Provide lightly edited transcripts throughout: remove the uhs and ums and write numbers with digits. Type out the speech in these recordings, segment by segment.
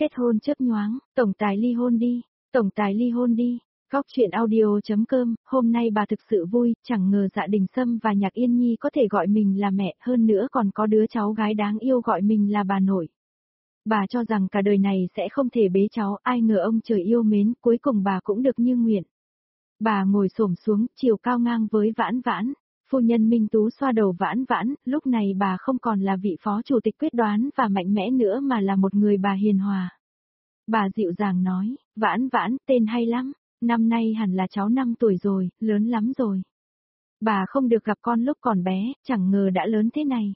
Kết hôn chớp nhoáng, tổng tài ly hôn đi, tổng tài ly hôn đi. Góc chuyện audio.com, hôm nay bà thực sự vui, chẳng ngờ Dạ Đình Sâm và Nhạc Yên Nhi có thể gọi mình là mẹ, hơn nữa còn có đứa cháu gái đáng yêu gọi mình là bà nội. Bà cho rằng cả đời này sẽ không thể bế cháu, ai ngờ ông trời yêu mến, cuối cùng bà cũng được như nguyện. Bà ngồi xổm xuống, chiều cao ngang với Vãn Vãn. Phu nhân Minh Tú xoa đầu Vãn Vãn, lúc này bà không còn là vị phó chủ tịch quyết đoán và mạnh mẽ nữa mà là một người bà hiền hòa. Bà dịu dàng nói, Vãn Vãn, tên hay lắm, năm nay hẳn là cháu 5 tuổi rồi, lớn lắm rồi. Bà không được gặp con lúc còn bé, chẳng ngờ đã lớn thế này.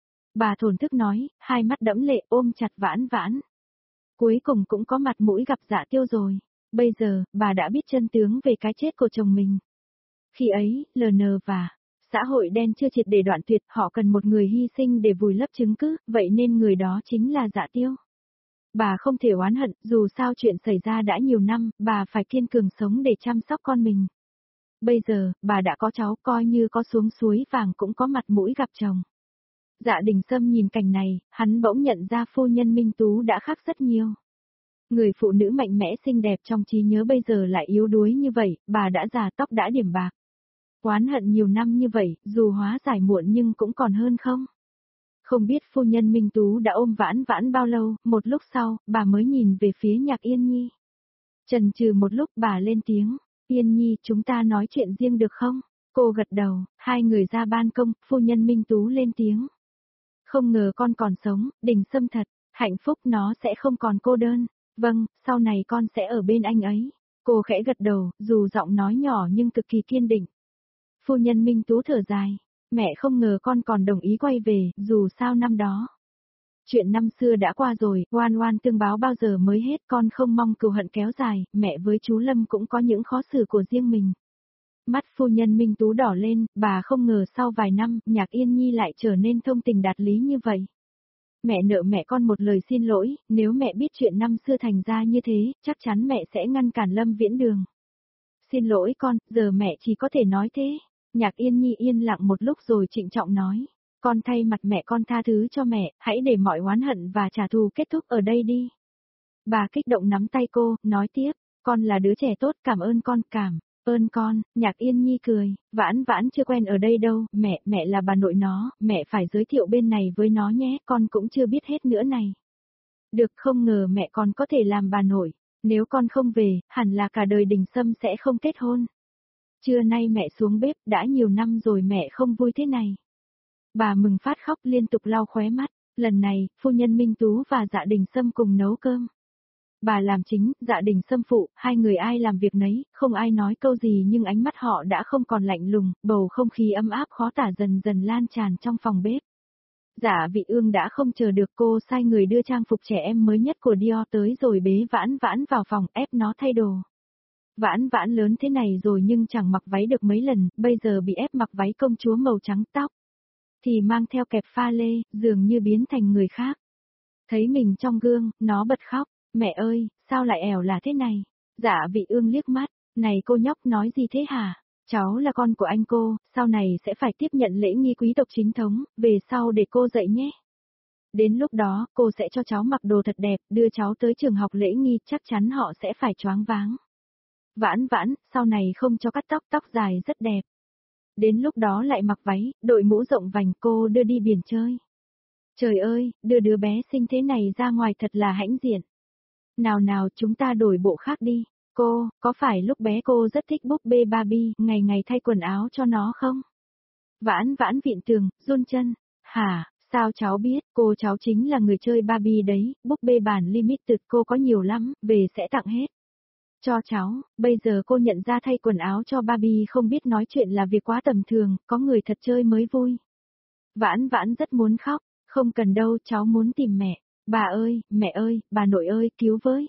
Bà thổn thức nói, hai mắt đẫm lệ ôm chặt Vãn Vãn. Cuối cùng cũng có mặt mũi gặp Dạ Tiêu rồi. Bây giờ, bà đã biết chân tướng về cái chết của chồng mình. Khi ấy, LN và xã hội đen chưa triệt để đoạn tuyệt, họ cần một người hy sinh để vùi lấp chứng cứ, vậy nên người đó chính là Dạ Tiêu. Bà không thể oán hận, dù sao chuyện xảy ra đã nhiều năm, bà phải kiên cường sống để chăm sóc con mình. Bây giờ, bà đã có cháu, coi như có xuống suối vàng cũng có mặt mũi gặp chồng. Dạ Đình Sâm nhìn cảnh này, hắn bỗng nhận ra phu nhân Minh Tú đã khác rất nhiều. Người phụ nữ mạnh mẽ xinh đẹp trong trí nhớ bây giờ lại yếu đuối như vậy, bà đã già tóc đã điểm bạc. Oán hận nhiều năm như vậy, dù hóa giải muộn nhưng cũng còn hơn không? Không biết phu nhân Minh Tú đã ôm Vãn Vãn bao lâu, một lúc sau, bà mới nhìn về phía Nhạc Yên Nhi. Chần chừ một lúc bà lên tiếng, Yên Nhi chúng ta nói chuyện riêng được không? Cô gật đầu, hai người ra ban công, phu nhân Minh Tú lên tiếng. Không ngờ con còn sống, Đình Sâm thật, hạnh phúc nó sẽ không còn cô đơn. Vâng, sau này con sẽ ở bên anh ấy. Cô khẽ gật đầu, dù giọng nói nhỏ nhưng cực kỳ kiên định. Phu nhân Minh Tú thở dài. Mẹ không ngờ con còn đồng ý quay về, dù sao năm đó. Chuyện năm xưa đã qua rồi, oan oan tương báo bao giờ mới hết, con không mong cừu hận kéo dài, mẹ với chú Lâm cũng có những khó xử của riêng mình. Mắt phu nhân Minh Tú đỏ lên, bà không ngờ sau vài năm, Nhạc Yên Nhi lại trở nên thông tình đạt lý như vậy. Mẹ nợ mẹ con một lời xin lỗi, nếu mẹ biết chuyện năm xưa thành ra như thế, chắc chắn mẹ sẽ ngăn cản Lâm Viễn Đường. Xin lỗi con, giờ mẹ chỉ có thể nói thế. Nhạc Yên Nhi yên lặng một lúc rồi trịnh trọng nói, con thay mặt mẹ con tha thứ cho mẹ, hãy để mọi oán hận và trả thù kết thúc ở đây đi. Bà kích động nắm tay cô, nói tiếp, con là đứa trẻ tốt, cảm ơn con, cảm ơn con. Nhạc Yên Nhi cười, Vãn Vãn chưa quen ở đây đâu, mẹ là bà nội nó, mẹ phải giới thiệu bên này với nó nhé, con cũng chưa biết hết nữa này. Được, không ngờ mẹ còn có thể làm bà nội, nếu con không về, hẳn là cả đời Đình Sâm sẽ không kết hôn. Trưa nay mẹ xuống bếp, đã nhiều năm rồi mẹ không vui thế này. Bà mừng phát khóc liên tục lau khóe mắt, lần này, phu nhân Minh Tú và Dạ Đình Sâm cùng nấu cơm. Bà làm chính, Dạ Đình Sâm phụ, hai người ai làm việc nấy, không ai nói câu gì nhưng ánh mắt họ đã không còn lạnh lùng, bầu không khí ấm áp khó tả dần dần lan tràn trong phòng bếp. Dạ Vị Ương đã không chờ được, cô sai người đưa trang phục trẻ em mới nhất của Dior tới rồi bế Vãn Vãn vào phòng ép nó thay đồ. Vãn Vãn lớn thế này rồi nhưng chẳng mặc váy được mấy lần, bây giờ bị ép mặc váy công chúa màu trắng tóc. Thì mang theo kẹp pha lê, dường như biến thành người khác. Thấy mình trong gương, nó bật khóc, mẹ ơi, sao lại ẻo là thế này? Dạ Vị Ương liếc mắt, này cô nhóc nói gì thế hả? Cháu là con của anh cô, sau này sẽ phải tiếp nhận lễ nghi quý tộc chính thống, về sau để cô dạy nhé. Đến lúc đó, cô sẽ cho cháu mặc đồ thật đẹp, đưa cháu tới trường học lễ nghi, chắc chắn họ sẽ phải choáng váng. Vãn Vãn, sau này không cho cắt tóc, tóc dài rất đẹp. Đến lúc đó lại mặc váy, đội mũ rộng vành, cô đưa đi biển chơi. Trời ơi, đưa đứa bé xinh thế này ra ngoài thật là hãnh diện. Nào nào, chúng ta đổi bộ khác đi. Cô, có phải lúc bé cô rất thích búp bê Barbie, ngày ngày thay quần áo cho nó không? Vãn Vãn vịn tường, run chân. Hả, sao cháu biết, cô cháu chính là người chơi Barbie đấy, búp bê bản limited cô có nhiều lắm, về sẽ tặng hết. Cho cháu, bây giờ cô nhận ra thay quần áo cho Barbie không biết nói chuyện là việc quá tầm thường, có người thật chơi mới vui. Vãn Vãn rất muốn khóc, không cần đâu, cháu muốn tìm mẹ. Bà ơi, mẹ ơi, bà nội ơi, cứu với.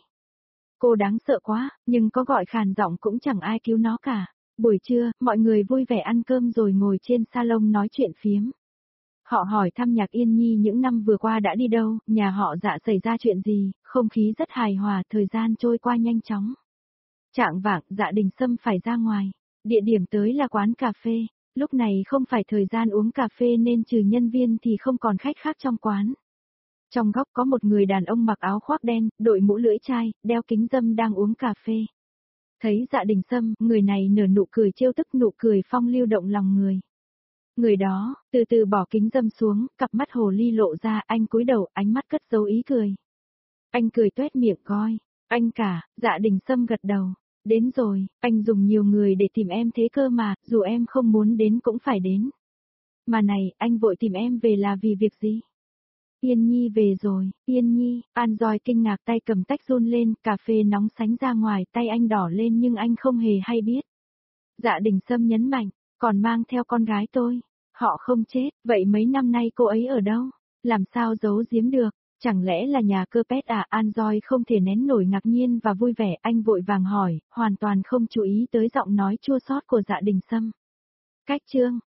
Cô đáng sợ quá, nhưng có gọi khàn giọng cũng chẳng ai cứu nó cả. Buổi trưa, mọi người vui vẻ ăn cơm rồi ngồi trên salon nói chuyện phiếm. Họ hỏi thăm Nhạc Yên Nhi những năm vừa qua đã đi đâu, nhà họ Dạ xảy ra chuyện gì, không khí rất hài hòa, thời gian trôi qua nhanh chóng. Chạng vạng, Dạ Đình Sâm phải ra ngoài. Địa điểm tới là quán cà phê. Lúc này không phải thời gian uống cà phê nên trừ nhân viên thì không còn khách khác trong quán. Trong góc có một người đàn ông mặc áo khoác đen, đội mũ lưỡi chai, đeo kính râm đang uống cà phê. Thấy Dạ Đình Sâm, người này nở nụ cười trêu tức, nụ cười phong lưu động lòng người. Người đó, từ từ bỏ kính râm xuống, cặp mắt hồ ly lộ ra, anh cúi đầu, ánh mắt cất dấu ý cười. Anh cười toét miệng coi, anh cả, Dạ Đình Sâm gật đầu. Đến rồi, anh dùng nhiều người để tìm em thế cơ mà, dù em không muốn đến cũng phải đến. Mà này, anh vội tìm em về là vì việc gì? Yên Nhi về rồi, Yên Nhi, An Doi kinh ngạc, tay cầm tách run lên, cà phê nóng sánh ra ngoài, tay anh đỏ lên nhưng anh không hề hay biết. Dạ Đình Sâm nhấn mạnh, còn mang theo con gái tôi. Họ không chết, vậy mấy năm nay cô ấy ở đâu? Làm sao giấu giếm được? Chẳng lẽ là nhà cơ pet à? An Doi không thể nén nổi ngạc nhiên và vui vẻ, anh vội vàng hỏi, hoàn toàn không chú ý tới giọng nói chua xót của Dạ Đình Sâm. Cách chương